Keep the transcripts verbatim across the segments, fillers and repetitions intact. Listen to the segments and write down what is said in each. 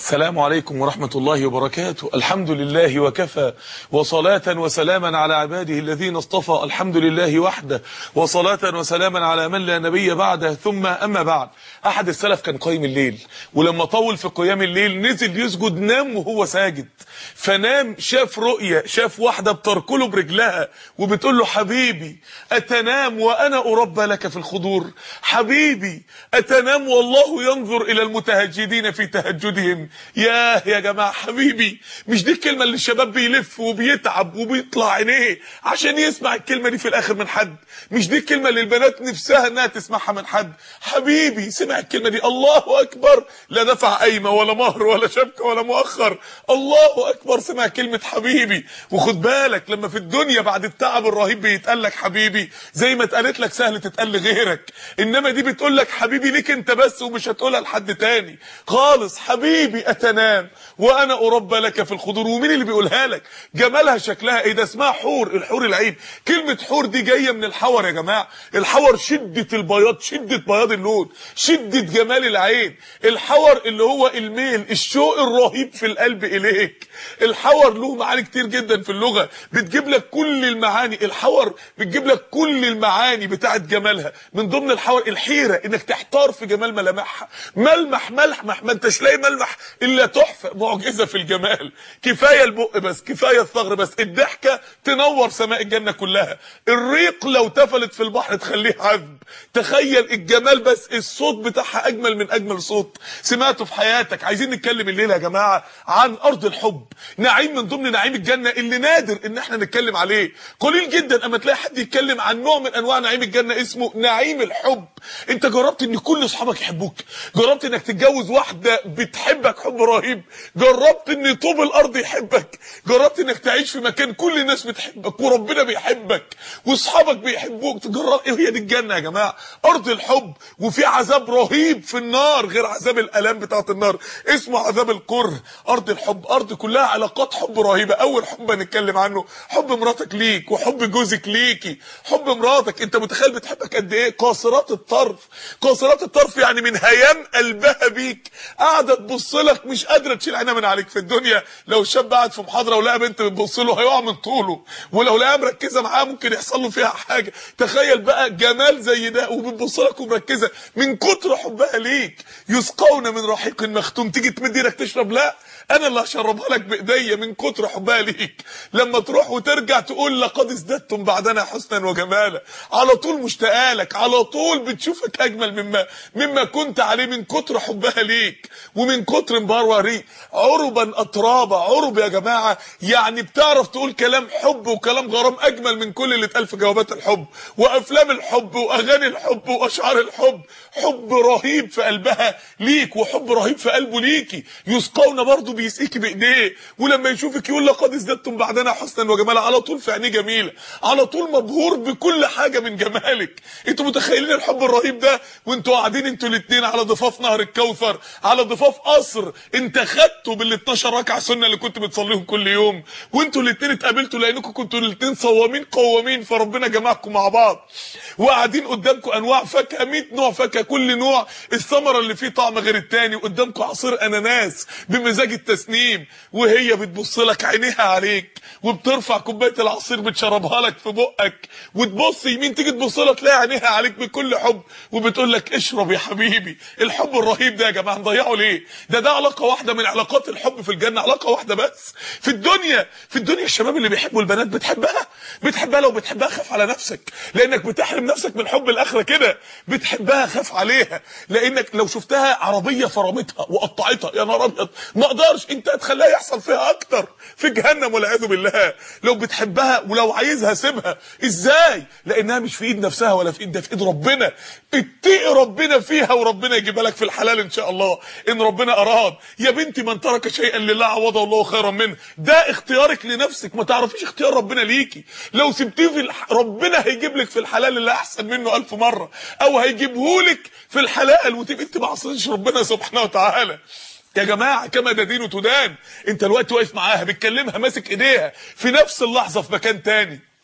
السلام عليكم ورحمة الله وبركاته. الحمد لله وكفى، وصلاة وسلاما على عباده الذين اصطفى. الحمد لله وحده، وصلاة وسلاما على من لا نبي بعده. ثم أما بعد، أحد السلف كان قايم الليل، ولما طول في قيام الليل نزل يسجد، نام وهو ساجد. فنام، شاف رؤية، شاف واحدة بتركله برجلها وبتقول له: حبيبي أتنام وأنا أربى لك في الخضور؟ حبيبي أتنام والله ينظر إلى المتهجدين في تهجدهم؟ ياه يا جماعة، حبيبي، مش دي الكلمة اللي الشباب بيلف وبيتعب وبيطلع عينيه عشان يسمع الكلمة دي في الآخر من حد؟ مش دي الكلمة اللي البنات نفسها انها تسمعها من حد؟ حبيبي سمع الكلمة دي، الله أكبر، لا دفع قايمة ولا مهر ولا شبكة ولا مؤخر، الله أكبر، سمع كلمة حبيبي. وخد بالك، لما في الدنيا بعد التعب الرهيب بيتقال لك حبيبي، زي ما اتقالت لك سهل تتقال لغيرك، انما دي بتقول لك حبيبي ليك انت بس، ومش هتقولها لحد تاني خالص. حبيبي أتنام وأنا أربى لك في الخضور. ومين اللي بيقولها لك؟ جمالها شكلها ايه ده؟ اسمها حور، الحور العين. كلمة حور دي جاية من الحور يا جماعة. الحور شدة البياض، شدة بياض اللون، شدة جمال العين. الحور اللي هو الميل، الشوق الرهيب في القلب إليك. الحور له معاني كتير جدا في اللغة، بتجيب لك كل المعاني. الحور بتجيب لك كل المعاني بتاعت جمالها. من ضمن الحور الحيرة، انك تحتار في جمال ملامحها. ملمح ملمح ما انتش لاقي ملمح الا تحفة، معجزة في الجمال. كفاية البق بس، كفاية الثغر بس، الضحكة تنور سماء الجنة كلها. الريق لو تفلت في البحر تخليه عذب. تخيل الجمال بس، الصوت بتاعها اجمل من اجمل صوت سمعته في حياتك. عايزين نتكلم الليلة يا جماعة عن ارض الحب، نعيم من ضمن نعيم الجنة اللي نادر ان احنا نتكلم عليه. قليل جدا اما تلاقي حد يتكلم عن نوع من انواع نعيم الجنة اسمه نعيم الحب. انت جربت ان كل اصحابك يحبوك؟ جربت انك تتجوز واحدة بتحبك حب رهيب؟ جربت ان طوب الارض يحبك؟ جربت انك تعيش في مكان كل الناس بتحبك وربنا بيحبك واصحابك بيحبوك؟ تجرب ايه؟ هي دي الجنة يا جماعة، ارض الحب. وفي عذاب رهيب في النار غير عذاب الالام بتاعت النار، اسمه عذاب الكره. ارض الحب ارض كلها علاقات حب رهيبة. اول حب هنتكلم عنه حب مراتك ليك، وحب جوزك ليكي. حب مراتك، انت متخيل بتحبك قد ايه؟ قاصرات الطرف، قاصرات الطرف يعني من هيام قلبها بيك، قاعده تبص لك مش قادره تشيل عينها من عليك. في الدنيا لو شاب قاعد في محاضره ولقى بنت بتبص له هيقع من طوله، ولو لقاها مركزه معاه ممكن يحصل له فيها حاجه. تخيل بقى جمال زي ده وبتبص لك ومركزه من كتر حبها ليك. يسقون من رحيق مختوم، تيجي تمد ايدك تشرب، لا انا اللي هشربها لك بايديا من كتر حبها ليك. لما تروح وترجع تقول لقد ازددتم بعدنا حسنا وجمالا، على طول مشتاقه لك، على طول بتشوفك اجمل مما مما كنت عليه من كتر حبها ليك ومن كتر مبروري. عربا اترابا، عرب يا جماعه يعني بتعرف تقول كلام حب وكلام غرام اجمل من كل اللي اتقال في جوابات الحب وافلام الحب واغاني الحب واشعار الحب. حب رهيب في قلبها ليك وحب رهيب في قلبه ليكي. يسقون برضه بيسقيكي بايديه، ولما يشوفك يقول لقد ازددتم بعدنا حسنا وجمالا، على طول في عينيه جميله، على طول مبهور بكل حاجه من جمالك. انتوا متخيلين الحب الرهيب ده وانتوا قاعدين انتوا الاثنين على ضفاف نهر الكوثر، على ضفاف قصر انت خدته بال اتناشر ركعه سنه اللي كنت بتصليهم كل يوم، وانتوا الاثنين اتقابلتوا لانكم كنتوا الاثنين صوامين قوامين، فربنا جمعكم مع بعض، وقاعدين قدامكم انواع فاكهه، مية نوع فاكهه، كل نوع الثمره اللي فيه طعم غير الثاني، وقدامكم عصير اناناس بمزاج التسنيم، وهي بتبص لك عينيها عليك وبترفع كوبايه العصير بتشربها لك في بقك، وتبص يمين تيجي تبص لها تلاقي عينيها عليك بكل حب وبتقول لك اشرب يا حبيبي. الحب الرهيب ده يا جماعه نضيعه ليه؟ ده ده علاقه واحده من علاقات الحب في الجنه، علاقه واحده بس. في الدنيا في الدنيا الشباب اللي بيحبوا البنات بتحبها بتحبها لو بتحبها خاف على نفسك، لانك بتحرم نفسك من حب الاخره كده. بتحبها خاف عليها، لانك لو شفتها عربيه فرمتها وقطعتها يا نهار ابيض ما اقدرش، انت هتخليها يحصل فيها اكتر في جهنم والعياذ بالله. لو بتحبها ولو عايزها سيبها. ازاي؟ لانها مش في ايد نفسها ولا في ايد ده، في ايد ربنا. اتقي ربنا فيها وربنا يجيبها لك في الحلال ان شاء الله ان ربنا اراد. يا بنتي من ترك شيئا لله عوضه الله خيرا منه، ده اختيارك لنفسك، ما تعرفيش اختيار ربنا ليكي. لو سبتيه في الح... ربنا هيجيب لك في الحلال اللي احسن منه الف مره، او هيجيبهولك في الحلال وتبقى انت ما عصيتيش ربنا سبحانه وتعالى. يا جماعه كما تدين تدان. انت الوقت واقف معاها بتكلمها ماسك ايديها، في نفس اللحظه في مكان تاني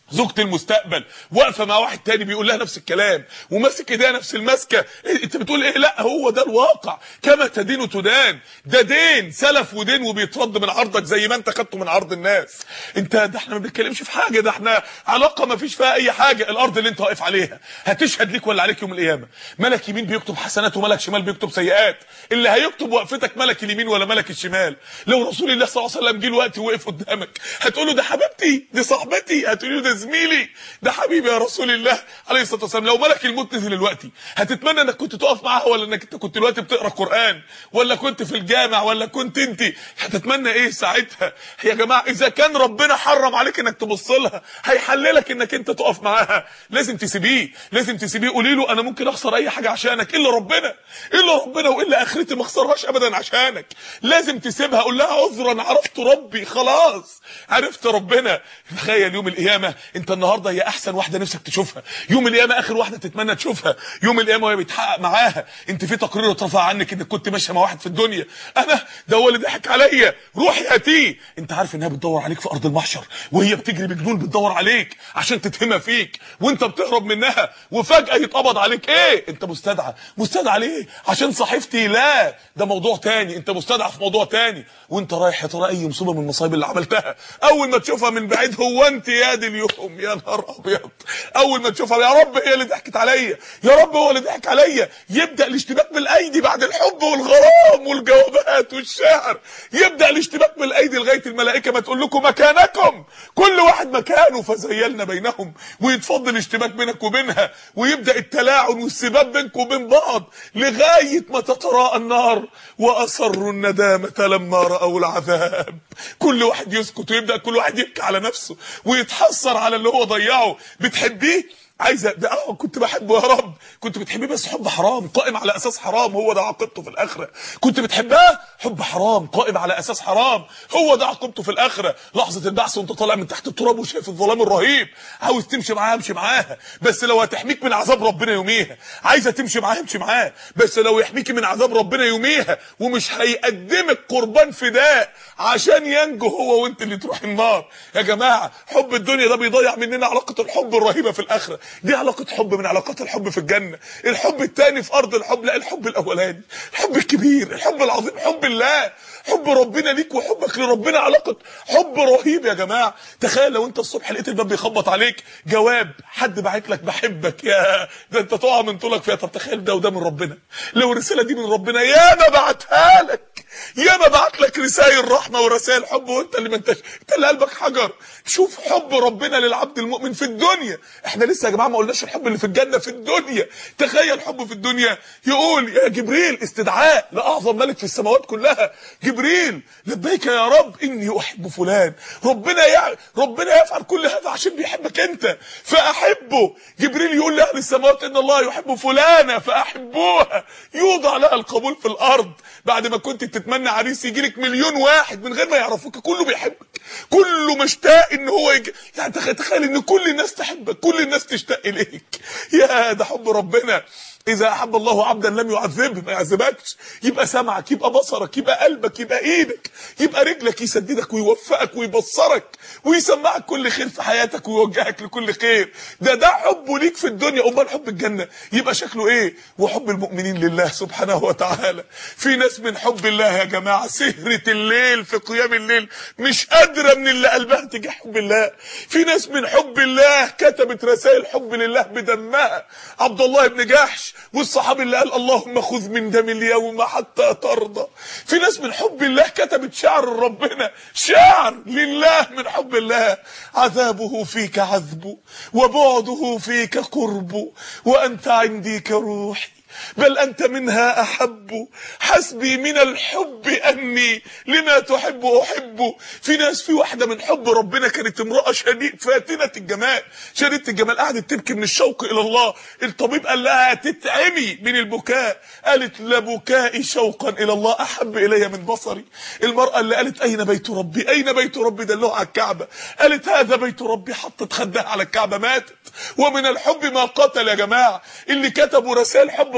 زوجة المستقبل واقفه مع واحد تاني بيقول لها نفس الكلام وماسك ايديها نفس المسكه، إيه انت بتقول ايه؟ لا هو ده الواقع، كما تدين تدان، ده دين سلف ودين وبيترد من عرضك زي ما انت خدته من عرض الناس. انت ده احنا ما بنتكلمش في حاجه، ده احنا علاقه ما فيش فيها اي حاجه. الارض اللي انت واقف عليها هتشهد ليك ولا عليك يوم القيامه. ملك يمين بيكتب حسنات وملك شمال بيكتب سيئات، اللي هيكتب وقفتك ملك اليمين ولا ملك الشمال. لو رسول الله صلى الله عليه وسلم جه الوقت ووقف قدامك هتقول له ده حبيبتي، دي صاحبتي، هتقول له ده زميلي، ده حبيبي يا رسول الله عليه الصلاه والسلام. لو ملك الموت نزل دلوقتي هتتمنى انك كنت تقف معاها، ولا انك انت كنت دلوقتي بتقرا قران، ولا كنت في الجامع، ولا كنت انت هتتمنى ايه ساعتها؟ يا جماعه اذا كان ربنا حرم عليك انك تبص لها هيحللك انك انت تقف معاها. لازم تسيبيه، لازم تسيبيه. قولي له انا ممكن اخسر اي حاجه عشانك الا ربنا، الا ربنا والا اخرتي ما اخسرهاش ابدا عشانك. لازم تسيبها. قول لها عذرا عرفت ربي، خلاص عرفت ربنا. تخيل يوم القيامه انت النهارده هي احسن واحده نفسك تشوفها، يوم القيامه اخر واحده تتمنى تشوفها، يوم القيامه وهي بيتحقق معاها. انت في تقرير اترفع عنك انك كنت ماشيه مع واحد في الدنيا، انا ده هو اللي ضحك عليا، روحي هاتيه. انت عارف انها بتدور عليك في ارض المحشر وهي بتجري بجنون بتدور عليك عشان تتهمها فيك وانت بتهرب منها، وفجاه يتقبض عليك. ايه انت مستدعى؟ مستدعى ليه؟ عشان صحيفتي؟ لا ده موضوع تاني، انت مستدعى في موضوع تاني. وانت رايح يا ترى اي مصيبه من المصايب اللي عملتها اول ما تشوفها من بعيد، هو انت يا دي اليوم يا نهار ابيض، اول ما تشوفها يا رب هي اللي ضحكت عليا، يا رب هو اللي ضحك عليا. يبدا الاشتباك بالايدي بعد الحب والغرام والجوابات والشعر، يبدا الاشتباك بالايدي لغايه الملائكه ما تقول لكم مكانكم، كل واحد مكانه، فزيلنا بينهم، ويتفضل الاشتباك بينك وبينها، ويبدا التلاعن والسباب بينكم وبين بعض لغايه ما تتراءى النار واصروا الندامه لما راوا العذاب. كل واحد يسكت ويبدا كل واحد يبكي على نفسه ويتحسر على اللي هو ضيعه. بتحبيه؟ عايزه ده اه كنت بحبه يا رب، كنت بتحبيه بس حب حرام قائم على اساس حرام، هو ده عاقبته في الاخره. كنت بتحبها حب حرام قائم على اساس حرام، هو ده عاقبته في الاخره. لحظه البعث وانت طالع من تحت التراب وشايف الظلام الرهيب، عاوز تمشي معاها امشي معاها، بس لو هتحميك من عذاب ربنا يوميها. عايزه تمشي معاها امشي معاها، بس لو يحميكي من عذاب ربنا يوميها، ومش هيقدمك قربان فداء عشان ينجو هو وانت اللي تروح النار. يا جماعه حب الدنيا ده بيضيع مننا علاقه الحب الرهيبه في الاخره. دي علاقه حب من علاقات الحب في الجنه. الحب الثاني في ارض الحب، لا الحب الاولاني، الحب الكبير، الحب العظيم، حب الله، حب ربنا ليك وحبك لربنا، علاقه حب رهيب يا جماعه. تخيل لو انت الصبح لقيت الباب بيخبط عليك جواب حد باعت لك بحبك، يا ده انت تقع من طولك فيها. طب تخيل ده وده من ربنا، لو الرساله دي من ربنا يا ما بعتها لك، يا ما بعت لك رسائل رحمه ورسائل حب وانت اللي ما انتش، انت اللي قلبك حجر. شوف حب ربنا للعبد المؤمن في الدنيا. احنا لسه يا جماعه ما قلناش الحب اللي في الجنه في الدنيا. تخيل حب في الدنيا، يقول يا جبريل استدعاء لاعظم ملك في السماوات كلها، جبريل لبيك يا رب اني احب فلان. ربنا يع... ربنا يفعل كل هذا عشان بيحبك انت فاحبه. جبريل يقول لاهل السماوات ان الله يحب فلانه فاحبوها. يوضع لها القبول في الارض. بعد ما كنت تتمنى عريس يجي لك مليون واحد من غير ما يعرفوك، كله بيحبك، كله مشتاق ان هو يجي. يعني تخيل ان كل الناس تحبك، كل الناس تشتاق اليك. يا ده حب ربنا. اذا احب الله عبدا لم يعذبه، ما يعذبكش. يبقى سمعك، يبقى بصرك، يبقى قلبك، يبقى ايدك، يبقى رجلك، يسددك ويوفقك ويبصرك ويسمعك كل خير في حياتك ويوجهك لكل خير. ده ده حبه ليك في الدنيا. امال حب الجنه يبقى شكله ايه؟ وحب المؤمنين لله سبحانه وتعالى. في ناس من حب الله يا جماعه سهره الليل في قيام الليل مش قادره من اللي قلبها تجاه حب الله. في ناس من حب الله كتبت رسائل حب لله بدمها. عبد الله بن جحش والصحابي اللي قال اللهم خذ من دم اليوم حتى ترضى. في ناس من حب الله كتبت شعر ربنا، شعر لله من حب الله. عذابه فيك عذب وبعده فيك قرب وأنت عندي كروحي بل أنت منها أحب. حسبي من الحب أني لما تحب أحب. في ناس، في واحدة من حب ربنا كانت امرأة شديد فاتنة الجمال، شديدة الجمال، قعدت تبكي من الشوق إلى الله. الطبيب قال لها تتعمي من البكاء، قالت لبكائي شوقا إلى الله أحب إلي من بصري. المرأة اللي قالت أين بيت ربي، أين بيت ربي، دلوها على الكعبة، قالت هذا بيت ربي، حطت خدها على الكعبة، ماتت. ومن الحب ما قتل يا جماعة. اللي كتبوا رسائل حب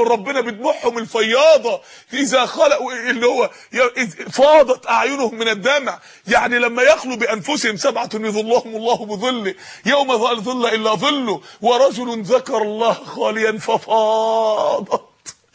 من ربنا بدموعهم الفياضه اذا خلقوا اللي هو فاضت اعينهم من الدمع. يعني لما يخلوا بانفسهم سبعه يظلهم الله بظله يوم لا ظل الا ظله ورجل ذكر الله خاليا ففاضت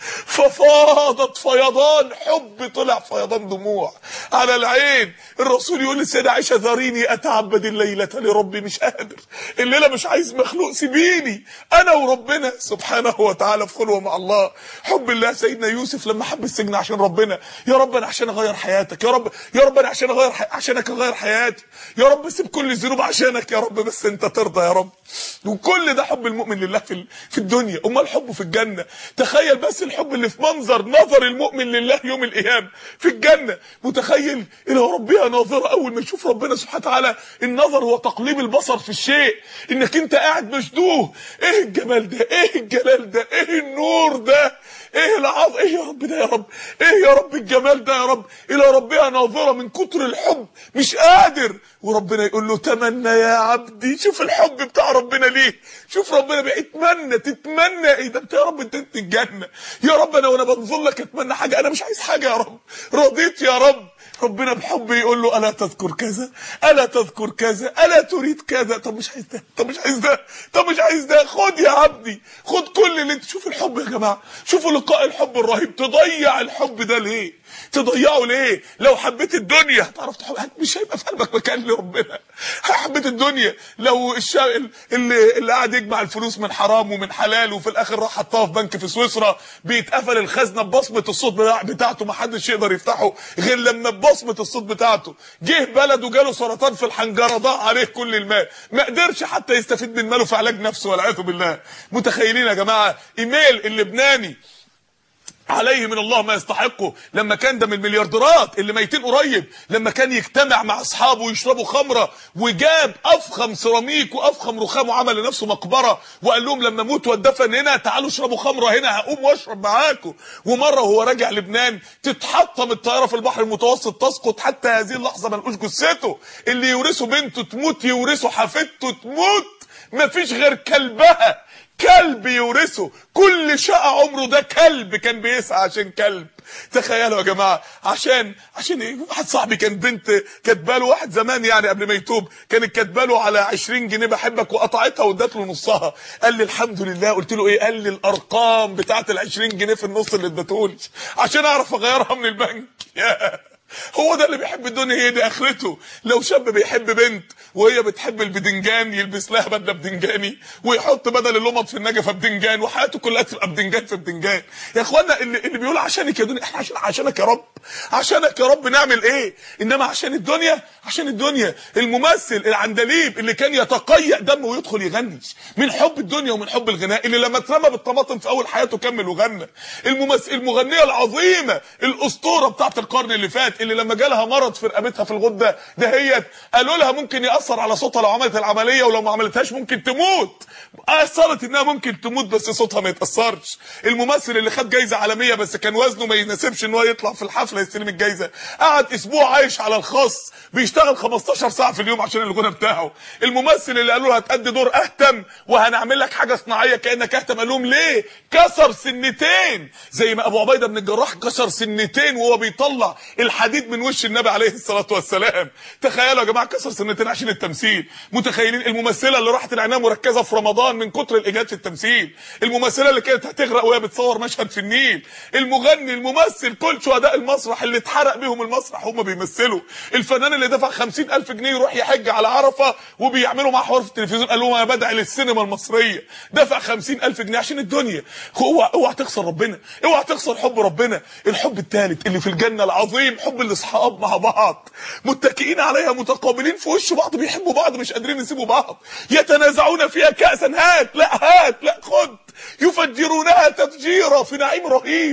ففاضت فيضان حب، طلع فيضان دموع على العين. الرسول يقول للسيدة عائشة ذريني اتعبد الليلة لربي، مش قادر الليلة، مش عايز مخلوق، سيبيني انا وربنا سبحانه وتعالى في خلوة مع الله. حب الله. سيدنا يوسف لما حب السجن عشان ربنا، يا رب انا عشان اغير حياتك، يا رب يا رب انا عشان اغير ح... عشانك اغير حياتي، يا رب سيب كل الذنوب عشانك يا رب، بس انت ترضى يا رب. وكل ده حب المؤمن لله في في الدنيا. امال حبه في الجنة؟ تخيل بس الحب اللي في منظر نظر المؤمن لله يوم القيامه في الجنه. متخيل الى ربها ناظره، اول ما يشوف ربنا سبحانه وتعالى النظر هو تقليب البصر في الشيء، انك انت قاعد مشدوه. ايه الجمال ده، ايه الجلال ده، ايه النور ده، ايه العظ ايه يا رب ده، يا رب ايه يا رب الجمال ده، يا رب الى ربها ناظره من كتر الحب مش قادر. وربنا يقول له تمنى يا عبدي. شوف الحب بتاع ربنا ليه، شوف ربنا بيتمنى، تتمنى ايه ده انت يا رب، انت انت الجنه يا رب. انا وانا بنظر لك اتمنى حاجه، انا مش عايز حاجه يا رب، رضيت يا رب. ربنا بحب يقول له الا تذكر كذا، الا تذكر كذا، الا تريد كذا. طب مش عايز ده، طب مش عايز ده، طب مش عايز ده، خد يا عبدي، خد كل اللي انت. شوف الحب يا جماعه، شوفوا لقاء الحب الرهيب. تضيع الحب ده ليه؟ تضيعه ليه؟ لو حبيت الدنيا هتعرف تحب، مش هيبقى في قلبك مكان لربنا. حبيت الدنيا، لو الشاغل اللي اللي قاعد يجمع الفلوس من حرام ومن حلال وفي الاخر راح حطها في بنك في سويسرا، بيتقفل الخزنه ببصمه الصوت بتاعته، ما حدش يقدر يفتحه غير لما ببصمه الصوت بتاعته. جه بلده جاله سرطان في الحنجره، ضاع عليه كل المال، ما قدرش حتى يستفيد من ماله في علاج نفسه والعياذ بالله. متخيلين يا جماعه؟ ايميل اللبناني عليه من الله ما يستحقه، لما كان ده من المليارديرات اللي ميتين قريب، لما كان يجتمع مع اصحابه ويشربوا خمره، وجاب افخم سيراميك وافخم رخام وعمل لنفسه مقبره، وقال لهم لما اموت واتدفن هنا تعالوا اشربوا خمره هنا، هقوم واشرب معاكم. ومره وهو راجع لبنان تتحطم الطياره في البحر المتوسط، تسقط حتى هذه اللحظه ما لقوش جثته. اللي يورثه بنته تموت، يورثه حفيدته تموت، مفيش غير كلبها، كلب يورثه. كل شقة عمره ده كلب كان بيسعى عشان كلب. تخيلوا يا جماعه، عشان عشان ايه؟ واحد صاحبي كان بنت كاتبه له، واحد زمان يعني قبل ما يتوب، كانت كاتبه له على عشرين جنيه بحبك، وقطعتها وادت له نصها. قال لي الحمد لله. قلت له ايه؟ قال لي الارقام بتاعت ال عشرين جنيه في النص اللي ادتهولي عشان اعرف اغيرها من البنك. هو ده اللي بيحب الدنيا، هي دي اخرته. لو شاب بيحب بنت وهي بتحب البدنجان، يلبس لها بدله بدنجاني ويحط بدل اللمض في النجفه بدنجان، وحياته كلها تبقى بدنجان في بدنجان. يا اخوانا اللي, اللي بيقول عشانك يا دنيا، احنا عشان عشانك يا رب، عشانك يا رب نعمل ايه؟ انما عشان الدنيا، عشان الدنيا. الممثل العندليب اللي كان يتقيأ دمه ويدخل يغني من حب الدنيا ومن حب الغناء، اللي لما اترمى بالطماطم في اول حياته كمل وغنى. الممثل المغنيه العظيمه الاسطوره بتاعت القرن اللي فات، اللي لما جالها مرض في رقبتها في الغده دهيت، قالوا لها ممكن ياثر على صوتها لو عملت العمليه، ولو ما عملتهاش ممكن تموت. اثرت انها ممكن تموت بس صوتها ما يتاثرش. الممثل اللي خد جايزه عالميه بس كان وزنه ما يناسبش ان هو يطلع في الحفله يستلم الجايزه، قعد اسبوع عايش على الخاص، بيشتغل خمستاشر ساعه في اليوم عشان الغنى بتاعه. الممثل اللي قالوا له هتأدي دور اهتم وهنعمل لك حاجه صناعيه كانك اهتم، قال لهم ليه؟ كسر سنتين، زي ما ابو عبيده بن الجراح كسر سنتين وهو بيطلع الحديد من وش النبي عليه الصلاه والسلام. تخيلوا يا جماعه، كسر سنتين عشان التمثيل. متخيلين؟ الممثله اللي راحت العنايه مركزه في رمضان من كتر الاجهاد في التمثيل، الممثله اللي كانت هتغرق وهي بتصور مشهد في النيل، المغني، الممثل، كل شهداء المسرح اللي اتحرق بيهم المسرح هم بيمثلوا، الفنان اللي دفع خمسين ألف جنيه يروح يحج على عرفه وبيعملوا معاه حوار في التلفزيون، قال لهم انا بدعي للسينما المصريه، دفع خمسين ألف جنيه عشان الدنيا. اوعى اوعى تخسر ربنا، اوعى تخسر حب ربنا. الحب الثالث اللي في الجنه العظيم، حب الاصحاب مع بعض، متكئين عليها متقابلين في وش بعض، بيحبوا بعض مش قادرين يسيبوا بعض، يتنازعون فيها كأسا، هات لا هات لا خد، يفجرونها تفجيرا، في نعيم رهيب.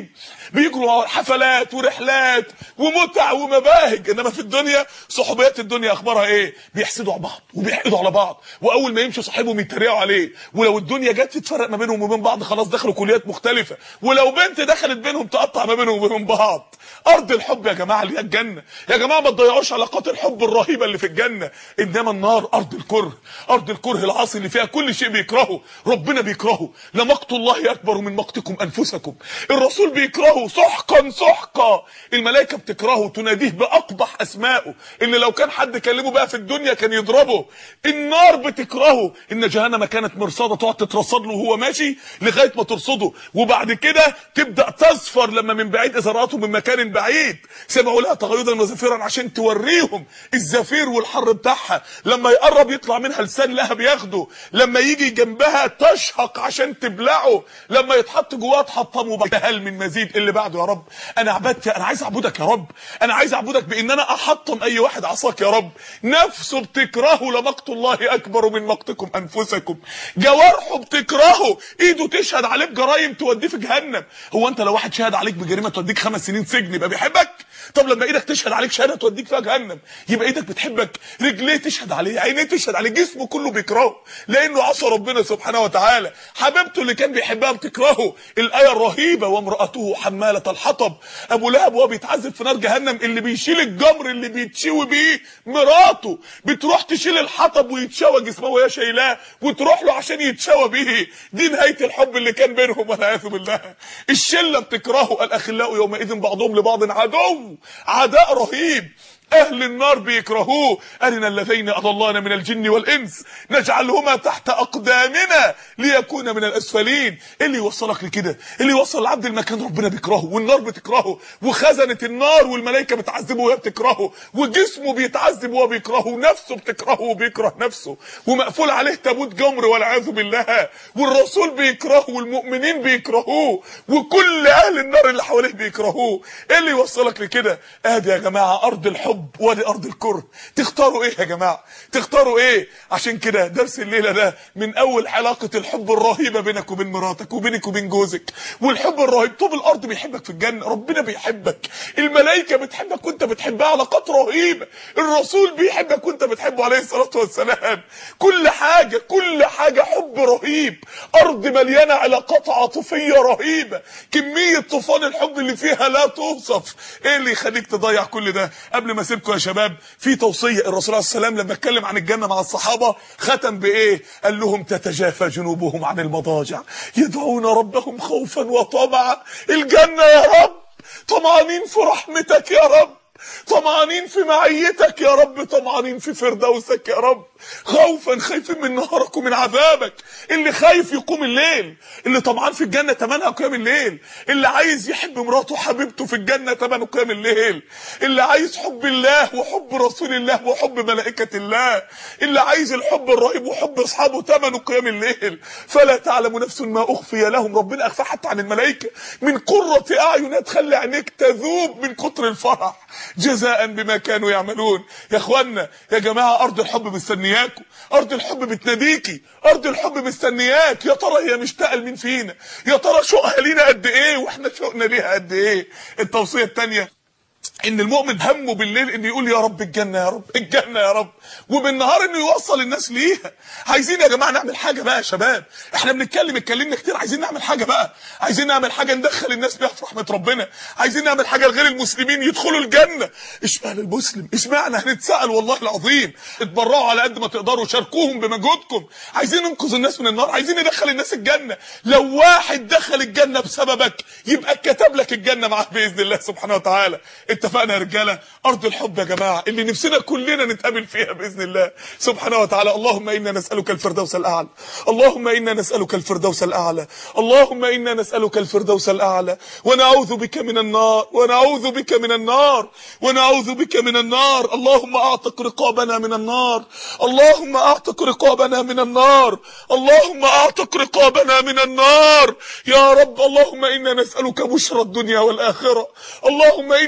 بيجروا حفلات ورحلات ومتع ومباهج. انما في الدنيا صحوبيات الدنيا اخبارها ايه؟ بيحسدوا على بعض وبيحقدوا على بعض، واول ما يمشي صاحبهم يتريقوا عليه، ولو الدنيا جت تتفرق ما بينهم وبين بعض خلاص دخلوا كليات مختلفه، ولو بنت دخلت بينهم تقطع ما بينهم وبين بعض. ارض الحب يا جماعه اللي هي الجنه، يا جماعه ما تضيعوش علاقات الحب الرهيبه اللي في الجنه. انما النار ارض الكره، ارض الكره العاصي اللي فيها كل شيء بيكرهه، ربنا بيكرهه. لمقت الله اكبر من مقتكم انفسكم، الرسول بيكرهه سحقا سحقا، الملائكه بتكرهه تناديه باقبح اسمائه اللي لو كان حد كلمه بقى في الدنيا كان يضربه. النار بتكرهه، ان جهنم كانت مرصاده تقعد تترصد له وهو ماشي لغايه ما ترصده، وبعد كده تبدا تصفر لما من بعيد اذا راته من مكان بعيد. سمعوا لها تغيظا وزفيرا عشان توريهم الزفير والحر بتاعها. لما يقرب يطلع منها لسان لهب ياخده، لما يجي جنبها تشهق عشان تبلعه، لما يتحط جواه تحطمه. هل من مزيد اللي بعده يا رب؟ انا عبدت، انا عايز اعبدك يا رب، انا عايز اعبدك بان انا احطم اي واحد عصاك يا رب. نفسه بتكرهه، لمقت الله اكبر من مقتكم انفسكم. جوارحه بتكرهه، ايده تشهد عليه بجرايم توديه في جهنم. هو انت لو واحد شهد عليك بجريمه توديك خمس سنين سجن يبقى بيحبك؟ طب لما ايدك تشهد عليك شهاده توديك فيها جهنم يبقى ايدك بتحبك؟ رجليه تشهد عليه، عينيه تشهد عليه، جسمه كله بيكرهه لانه عصى ربنا سبحانه وتعالى. حبيبته اللي كان بيحبها بتكرهه. الايه الرهيبه وامراته حماله الحطب، ابو لهب وهو بيتعذب في نار جهنم اللي بيشيل الجمر اللي بيتشوي بيه مراته، بتروح تشيل الحطب ويتشوى جسمه وهي شايلاه وتروح له عشان يتشوى بيه. دي نهايه الحب اللي كان بينهم والعياذ بالله. الشله بتكرهه، الاخلاء يومئذ بعضهم لبعض عدو، عداء رهيب. اهل النار بيكرهوه. ارنا الذين اضلانا من الجن والانس نجعلهما تحت اقدامنا ليكون من الاسفلين. ايه اللي يوصلك لكده؟ اللي يوصل العبد المكان ربنا بيكرهه والنار بتكرهه وخزنه النار والملائكه بتعذبه وهي بتكرهه وجسمه بيتعذب وهو بيكرهه ونفسه بتكرهه وبيكره نفسه ومقفول عليه تابوت جمر والعياذ بالله، والرسول بيكرهه والمؤمنين بيكرهوه وكل اهل النار اللي حواليه بيكرهوه. ايه اللي يوصلك لكده؟ ادي يا جماعه ارض الحب وادي ارض الكره. تختاروا ايه يا جماعه؟ تختاروا ايه؟ عشان كده درس الليله ده من اول علاقه الحب الرهيبه بينك وبين مراتك وبينك وبين جوزك، والحب الرهيب. طوب الارض بيحبك في الجنه، ربنا بيحبك، الملائكه بتحبك وانت بتحبها، علاقات رهيبه، الرسول بيحبك وانت بتحبه عليه الصلاه والسلام. كل حاجه كل حاجه حب رهيب. ارض مليانه علاقات عاطفيه رهيبه، كميه طوفان الحب اللي فيها لا توصف. ايه اللي يخليك تضيع كل ده؟ قبل ما اسيبكم يا شباب في توصيه، الرسول عليه السلام لما اتكلم عن الجنه مع الصحابه ختم بايه؟ قال لهم تتجافى جنوبهم عن المضاجع يدعون ربهم خوفا وطمعا. الجنه يا رب، طمعانين في رحمتك يا رب، طمعانين في معيتك يا رب، طمعانين في فردوسك يا رب، خوفا خايفين من نهارك ومن عذابك. اللي خايف يقوم الليل، اللي طمعان في الجنه تمنها قيام الليل، اللي عايز يحب مراته حبيبته في الجنه تمنه قيام الليل، اللي عايز حب الله وحب رسول الله وحب ملائكه الله، اللي عايز الحب الرهيب وحب اصحابه تمنه قيام الليل. فلا تعلم نفس ما اخفي لهم، ربنا اخفى حتى عن الملائكه، من قرة اعين تخلي عينيك تذوب من كتر الفرح جزاء بما كانوا يعملون. يا اخوانا يا جماعه ارض الحب مستنياكم، ارض الحب بتناديكي، ارض الحب مستنياك. يا ترى هي مشتاقه لمين فينا؟ يا ترى شوقها لينا قد ايه واحنا شوقنا ليها قد ايه؟ التوصيه الثانيه ان المؤمن همه بالليل انه يقول يا رب الجنه يا رب الجنه يا رب، وبالنهار انه يوصل الناس ليها. عايزين يا جماعه نعمل حاجه بقى يا شباب، احنا بنتكلم اتكلمنا كتير، عايزين نعمل حاجه بقى، عايزين نعمل حاجه ندخل الناس بيها في رحمه ربنا، عايزين نعمل حاجه لغير المسلمين يدخلوا الجنه. اشمعنى المسلم؟ اشمعنى؟ هنتسال والله العظيم. اتبرعوا على قد ما تقدروا، شاركوهم بمجهودكم. عايزين ننقذ الناس من النار، عايزين ندخل الناس الجنه. لو واحد دخل الجنه بسببك يبقى كتب لك الجنه معاه باذن الله سبحانه وتعالى. اتفقنا يا رجاله؟ ارض الحب يا جماعه اللي نفسنا كلنا نتقابل فيها باذن الله سبحانه وتعالى. اللهم انا نسالك الفردوس الاعلى، اللهم انا نسالك الفردوس الاعلى، اللهم انا نسالك الفردوس الاعلى، ونعوذ بك من النار، ونعوذ بك من النار، ونعوذ بك من النار. اللهم اعتق رقابنا من النار، اللهم اعتق رقابنا من النار، اللهم اعتق رقابنا من النار يا رب. اللهم انا نسالك بشرى الدنيا والاخره، اللهم انا نسالك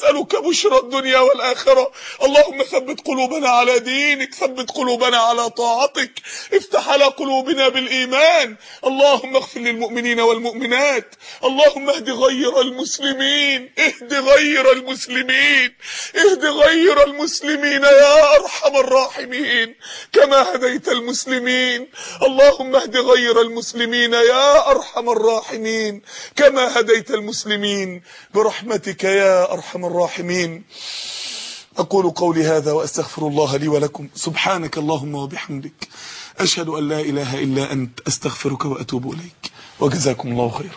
نسألك بشرى الدنيا والآخرة. اللهم ثبت قلوبنا على دينك، ثبت قلوبنا على طاعتك، افتح على قلوبنا بالإيمان. اللهم اغفر للمؤمنين والمؤمنات. اللهم اهد غير المسلمين، اهد غير المسلمين، اهد غير المسلمين يا أرحم الراحمين كما هديت المسلمين. اللهم اهد غير المسلمين يا أرحم الراحمين كما هديت المسلمين برحمتك يا أرحم الراحمين. أقول قولي هذا وأستغفر الله لي ولكم. سبحانك اللهم وبحمدك، أشهد أن لا إله إلا أنت، أستغفرك وأتوب إليك، وجزاكم الله خيرا.